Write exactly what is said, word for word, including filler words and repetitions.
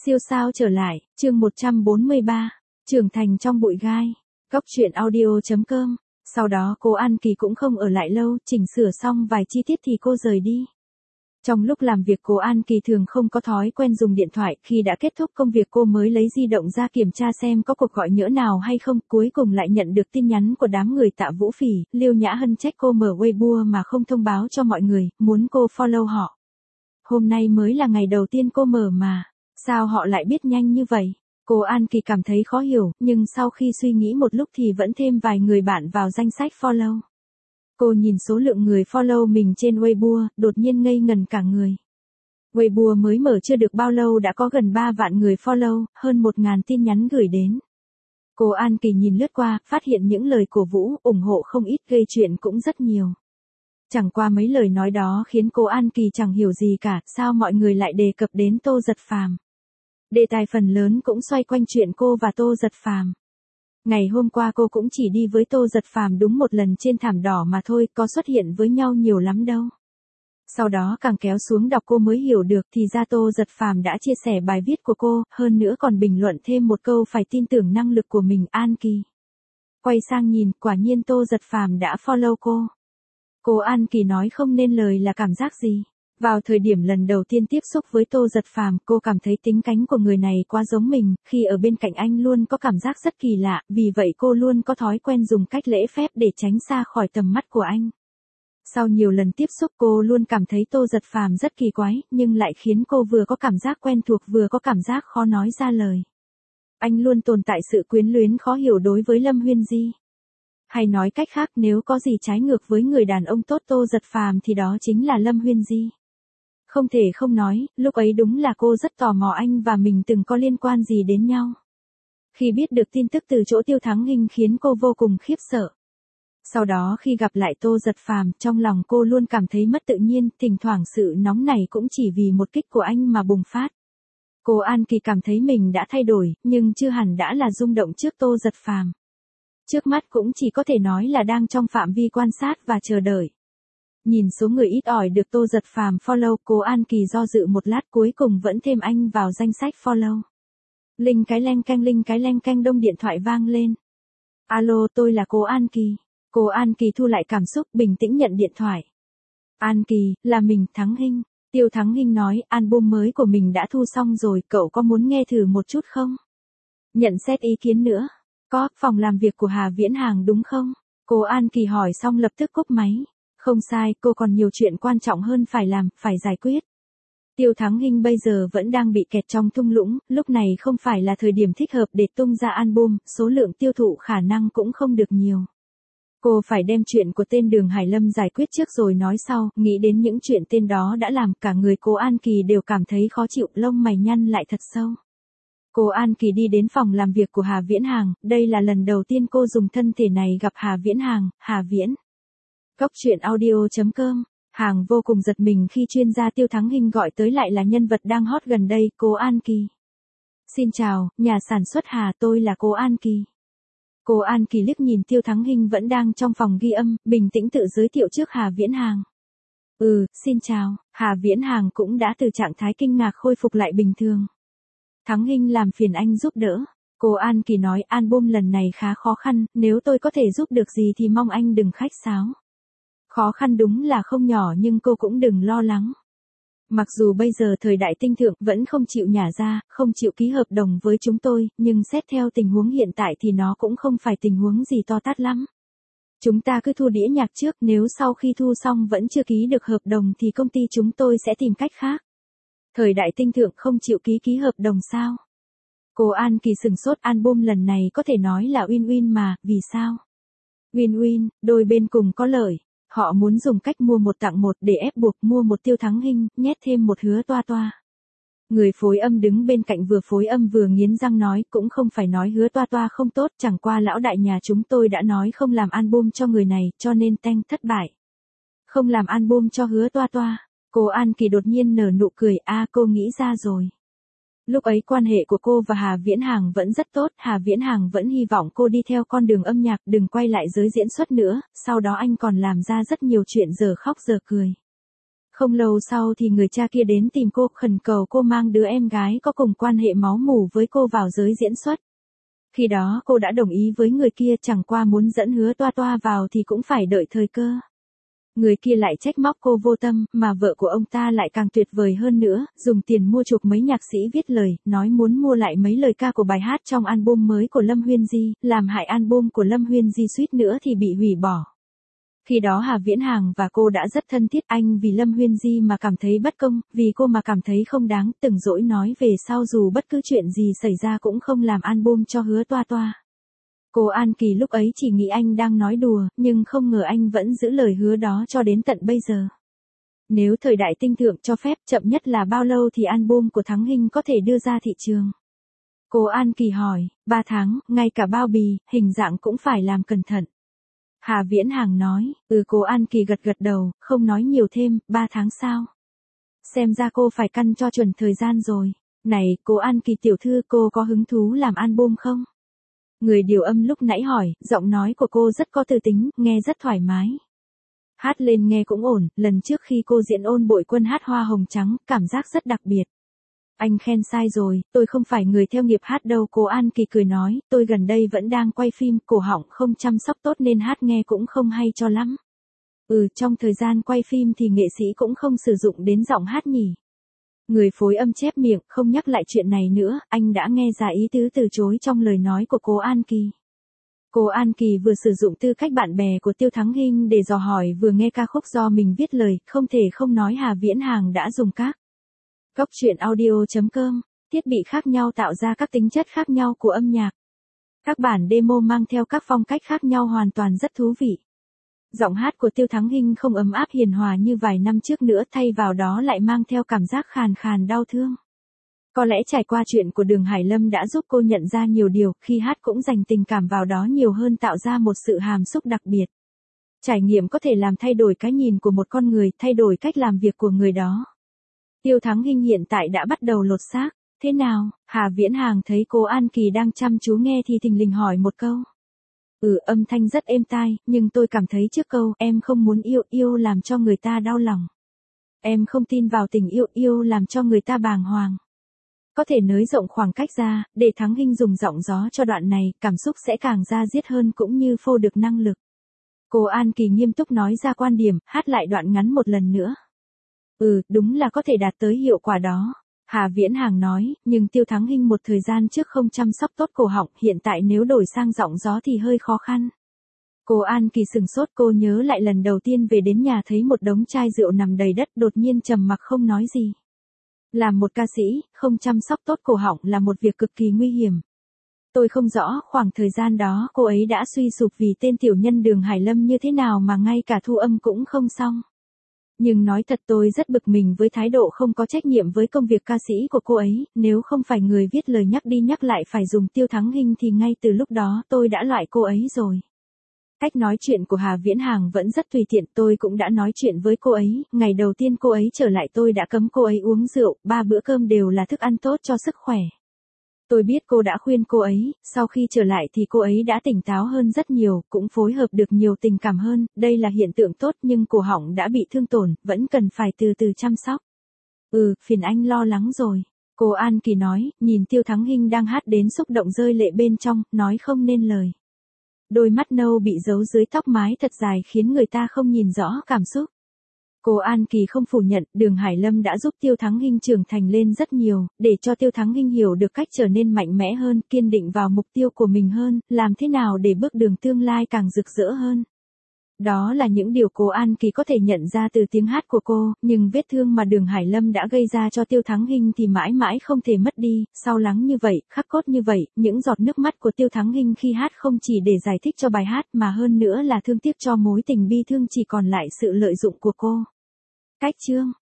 Siêu sao trở lại, chương một trăm bốn mươi ba, trưởng thành trong bụi gai. Góc truyện audio chấm com. Sau đó cô An Kỳ cũng không ở lại lâu, chỉnh sửa xong vài chi tiết thì cô rời đi. Trong lúc làm việc cô An Kỳ thường không có thói quen dùng điện thoại, khi đã kết thúc công việc cô mới lấy di động ra kiểm tra xem có cuộc gọi nhỡ nào hay không, cuối cùng lại nhận được tin nhắn của đám người Tạ Vũ Phỉ, Liêu Nhã Hân trách cô mở Weibo mà không thông báo cho mọi người, muốn cô follow họ. Hôm nay mới là ngày đầu tiên cô mở mà, sao họ lại biết nhanh như vậy? Cô An Kỳ cảm thấy khó hiểu, nhưng sau khi suy nghĩ một lúc thì vẫn thêm vài người bạn vào danh sách follow. Cô nhìn số lượng người follow mình trên Weibo, đột nhiên ngây ngần cả người. Weibo mới mở chưa được bao lâu đã có gần ba vạn người follow, hơn một ngàn tin nhắn gửi đến. Cô An Kỳ nhìn lướt qua, phát hiện những lời cổ vũ, ủng hộ không ít, gây chuyện cũng rất nhiều. Chẳng qua mấy lời nói đó khiến cô An Kỳ chẳng hiểu gì cả, sao mọi người lại đề cập đến Tô Giật Phàm. Đề tài phần lớn cũng xoay quanh chuyện cô và Tô Giật Phàm. Ngày hôm qua cô cũng chỉ đi với Tô Giật Phàm đúng một lần trên thảm đỏ mà thôi, có xuất hiện với nhau nhiều lắm đâu. Sau đó càng kéo xuống đọc cô mới hiểu được thì ra Tô Giật Phàm đã chia sẻ bài viết của cô, hơn nữa còn bình luận thêm một câu phải tin tưởng năng lực của mình. An Kỳ quay sang nhìn, quả nhiên Tô Giật Phàm đã follow cô. Cô An Kỳ nói không nên lời là cảm giác gì. Vào thời điểm lần đầu tiên tiếp xúc với Tô Giật Phàm, cô cảm thấy tính cánh của người này quá giống mình, khi ở bên cạnh anh luôn có cảm giác rất kỳ lạ, vì vậy cô luôn có thói quen dùng cách lễ phép để tránh xa khỏi tầm mắt của anh. Sau nhiều lần tiếp xúc cô luôn cảm thấy Tô Giật Phàm rất kỳ quái, nhưng lại khiến cô vừa có cảm giác quen thuộc vừa có cảm giác khó nói ra lời. Anh luôn tồn tại sự quyến luyến khó hiểu đối với Lâm Huyên Di. Hay nói cách khác, nếu có gì trái ngược với người đàn ông tốt Tô Giật Phàm thì đó chính là Lâm Huyên Di. Không thể không nói, lúc ấy đúng là cô rất tò mò anh và mình từng có liên quan gì đến nhau. Khi biết được tin tức từ chỗ Tiêu Thắng Hinh khiến cô vô cùng khiếp sợ. Sau đó khi gặp lại Tô Giật Phàm, trong lòng cô luôn cảm thấy mất tự nhiên, thỉnh thoảng sự nóng này cũng chỉ vì một kích của anh mà bùng phát. Cô An Kỳ cảm thấy mình đã thay đổi, nhưng chưa hẳn đã là rung động trước Tô Giật Phàm. Trước mắt cũng chỉ có thể nói là đang trong phạm vi quan sát và chờ đợi. Nhìn số người ít ỏi được Tô Giật Phàm follow, cô An Kỳ do dự một lát cuối cùng vẫn thêm anh vào danh sách follow. Linh cái leng canh linh cái leng canh đông điện thoại vang lên. Alo, tôi là cô An Kỳ. Cô An Kỳ thu lại cảm xúc, bình tĩnh nhận điện thoại. An Kỳ, là mình, Thắng Hinh. Tiêu Thắng Hinh nói, album mới của mình đã thu xong rồi, cậu có muốn nghe thử một chút không? Nhận xét ý kiến nữa. Có, phòng làm việc của Hà Viễn Hàng đúng không? Cô An Kỳ hỏi xong lập tức cúp máy. Không sai, cô còn nhiều chuyện quan trọng hơn phải làm, phải giải quyết. Tiêu Thắng Hinh bây giờ vẫn đang bị kẹt trong thung lũng, lúc này không phải là thời điểm thích hợp để tung ra album, số lượng tiêu thụ khả năng cũng không được nhiều. Cô phải đem chuyện của tên Đường Hải Lâm giải quyết trước rồi nói sau, nghĩ đến những chuyện tên đó đã làm, cả người cô An Kỳ đều cảm thấy khó chịu, lông mày nhăn lại thật sâu. Cô An Kỳ đi đến phòng làm việc của Hà Viễn Hàng, đây là lần đầu tiên cô dùng thân thể này gặp Hà Viễn Hàng. Hà Viễn. Góc truyện audio chấm com. Hàng vô cùng giật mình khi chuyên gia Tiêu Thắng Hinh gọi tới lại là nhân vật đang hot gần đây, cô An Kỳ. Xin chào, nhà sản xuất Hà, tôi là cô An Kỳ. Cô An Kỳ liếc nhìn Tiêu Thắng Hinh vẫn đang trong phòng ghi âm, bình tĩnh tự giới thiệu trước Hà Viễn Hàng. Ừ, xin chào. Hà Viễn Hàng cũng đã từ trạng thái kinh ngạc khôi phục lại bình thường. Thắng Hinh làm phiền anh giúp đỡ. Cô An Kỳ nói, album lần này khá khó khăn, nếu tôi có thể giúp được gì thì mong anh đừng khách sáo. Khó khăn đúng là không nhỏ nhưng cô cũng đừng lo lắng. Mặc dù bây giờ thời đại tinh thượng vẫn không chịu nhả ra, không chịu ký hợp đồng với chúng tôi, nhưng xét theo tình huống hiện tại thì nó cũng không phải tình huống gì to tát lắm. Chúng ta cứ thu đĩa nhạc trước, nếu sau khi thu xong vẫn chưa ký được hợp đồng thì công ty chúng tôi sẽ tìm cách khác. Thời đại tinh thượng không chịu ký ký hợp đồng sao? Cô An Kỳ sừng sốt, album lần này có thể nói là win-win mà, vì sao? Win-win, đôi bên cùng có lợi. Họ muốn dùng cách mua một tặng một để ép buộc mua một Tiêu Thắng Hinh, nhét thêm một Hứa Toa Toa. Người phối âm đứng bên cạnh vừa phối âm vừa nghiến răng nói, cũng không phải nói Hứa Toa Toa không tốt, chẳng qua lão đại nhà chúng tôi đã nói không làm album cho người này, cho nên teng thất bại. Không làm album cho Hứa Toa Toa. Cô An Kỳ đột nhiên nở nụ cười, a à, cô nghĩ ra rồi. Lúc ấy quan hệ của cô và Hà Viễn Hàng vẫn rất tốt, Hà Viễn Hàng vẫn hy vọng cô đi theo con đường âm nhạc, đừng quay lại giới diễn xuất nữa, sau đó anh còn làm ra rất nhiều chuyện giờ khóc giờ cười. Không lâu sau thì người cha kia đến tìm cô, khẩn cầu cô mang đứa em gái có cùng quan hệ máu mủ với cô vào giới diễn xuất. Khi đó cô đã đồng ý với người kia, chẳng qua muốn dẫn Hứa Toa Toa vào thì cũng phải đợi thời cơ. Người kia lại trách móc cô vô tâm, mà vợ của ông ta lại càng tuyệt vời hơn nữa, dùng tiền mua chuộc mấy nhạc sĩ viết lời, nói muốn mua lại mấy lời ca của bài hát trong album mới của Lâm Huyên Di, làm hại album của Lâm Huyên Di suýt nữa thì bị hủy bỏ. Khi đó Hà Viễn Hàng và cô đã rất thân thiết, anh vì Lâm Huyên Di mà cảm thấy bất công, vì cô mà cảm thấy không đáng, từng dỗi nói về sau dù bất cứ chuyện gì xảy ra cũng không làm album cho Hứa Toa Toa. Cô An Kỳ lúc ấy chỉ nghĩ anh đang nói đùa, nhưng không ngờ anh vẫn giữ lời hứa đó cho đến tận bây giờ. Nếu thời đại tinh thượng cho phép, chậm nhất là bao lâu thì album của Thắng Hinh có thể đưa ra thị trường? Cô An Kỳ hỏi, ba tháng, ngay cả bao bì, hình dạng cũng phải làm cẩn thận. Hà Viễn Hàng nói, ừ. Cô An Kỳ gật gật đầu, không nói nhiều thêm, ba tháng sao? Xem ra cô phải căn cho chuẩn thời gian rồi. Này, cô An Kỳ tiểu thư, cô có hứng thú làm album không? Người điều âm lúc nãy hỏi, giọng nói của cô rất có tư tính, nghe rất thoải mái. Hát lên nghe cũng ổn, lần trước khi cô diễn Ôn Bội Quân hát Hoa Hồng Trắng, cảm giác rất đặc biệt. Anh khen sai rồi, tôi không phải người theo nghiệp hát đâu. Cô An Kỳ cười nói, tôi gần đây vẫn đang quay phim, cổ họng không chăm sóc tốt nên hát nghe cũng không hay cho lắm. Ừ, trong thời gian quay phim thì nghệ sĩ cũng không sử dụng đến giọng hát nhỉ. Người phối âm chép miệng, không nhắc lại chuyện này nữa, anh đã nghe ra ý tứ từ chối trong lời nói của cô An Kỳ. Cô An Kỳ vừa sử dụng tư cách bạn bè của Tiêu Thắng Hinh để dò hỏi, vừa nghe ca khúc do mình viết lời, không thể không nói Hà Viễn Hàng đã dùng các góc truyện audio chấm com, thiết bị khác nhau tạo ra các tính chất khác nhau của âm nhạc. Các bản demo mang theo các phong cách khác nhau hoàn toàn rất thú vị. Giọng hát của Tiêu Thắng Hinh không ấm áp hiền hòa như vài năm trước nữa, thay vào đó lại mang theo cảm giác khàn khàn đau thương. Có lẽ trải qua chuyện của Đường Hải Lâm đã giúp cô nhận ra nhiều điều, khi hát cũng dành tình cảm vào đó nhiều hơn, tạo ra một sự hàm xúc đặc biệt. Trải nghiệm có thể làm thay đổi cái nhìn của một con người, thay đổi cách làm việc của người đó. Tiêu Thắng Hinh hiện tại đã bắt đầu lột xác. Thế nào? Hà Viễn Hàng thấy cô An Kỳ đang chăm chú nghe thì thình lình hỏi một câu. Ừ, âm thanh rất êm tai, nhưng tôi cảm thấy trước câu, em không muốn yêu, yêu làm cho người ta đau lòng. Em không tin vào tình yêu, yêu làm cho người ta bàng hoàng. Có thể nới rộng khoảng cách ra, để Thắng Hinh dùng giọng gió cho đoạn này, cảm xúc sẽ càng ra diết hơn cũng như phô được năng lực. Cô An Kỳ nghiêm túc nói ra quan điểm, hát lại đoạn ngắn một lần nữa. Ừ, đúng là có thể đạt tới hiệu quả đó. Hà Viễn Hàng nói, nhưng Tiêu Thắng Hinh một thời gian trước không chăm sóc tốt cổ họng, hiện tại nếu đổi sang giọng gió thì hơi khó khăn. Cô An Kỳ sừng sốt, cô nhớ lại lần đầu tiên về đến nhà thấy một đống chai rượu nằm đầy đất, đột nhiên trầm mặc không nói gì. Làm một ca sĩ, không chăm sóc tốt cổ họng là một việc cực kỳ nguy hiểm. Tôi không rõ khoảng thời gian đó cô ấy đã suy sụp vì tên tiểu nhân Đường Hải Lâm như thế nào mà ngay cả thu âm cũng không xong. Nhưng nói thật tôi rất bực mình với thái độ không có trách nhiệm với công việc ca sĩ của cô ấy, nếu không phải người viết lời nhắc đi nhắc lại phải dùng Tiêu Thắng Hinh thì ngay từ lúc đó tôi đã loại cô ấy rồi. Cách nói chuyện của Hà Viễn Hàng vẫn rất tùy tiện, tôi cũng đã nói chuyện với cô ấy, ngày đầu tiên cô ấy trở lại tôi đã cấm cô ấy uống rượu, ba bữa cơm đều là thức ăn tốt cho sức khỏe. Tôi biết cô đã khuyên cô ấy, sau khi trở lại thì cô ấy đã tỉnh táo hơn rất nhiều, cũng phối hợp được nhiều tình cảm hơn, đây là hiện tượng tốt nhưng cổ họng đã bị thương tổn, vẫn cần phải từ từ chăm sóc. Ừ, phiền anh lo lắng rồi. Cô An Kỳ nói, nhìn Tiêu Thắng Hinh đang hát đến xúc động rơi lệ bên trong, nói không nên lời. Đôi mắt nâu bị giấu dưới tóc mái thật dài khiến người ta không nhìn rõ cảm xúc. Cô An Kỳ không phủ nhận, Đường Hải Lâm đã giúp Tiêu Thắng Hinh trưởng thành lên rất nhiều, để cho Tiêu Thắng Hinh hiểu được cách trở nên mạnh mẽ hơn, kiên định vào mục tiêu của mình hơn, làm thế nào để bước đường tương lai càng rực rỡ hơn. Đó là những điều cô An Kỳ có thể nhận ra từ tiếng hát của cô, nhưng vết thương mà Đường Hải Lâm đã gây ra cho Tiêu Thắng Hinh thì mãi mãi không thể mất đi, sâu lắng như vậy, khắc cốt như vậy, những giọt nước mắt của Tiêu Thắng Hinh khi hát không chỉ để giải thích cho bài hát mà hơn nữa là thương tiếc cho mối tình bi thương chỉ còn lại sự lợi dụng của cô. Cách chương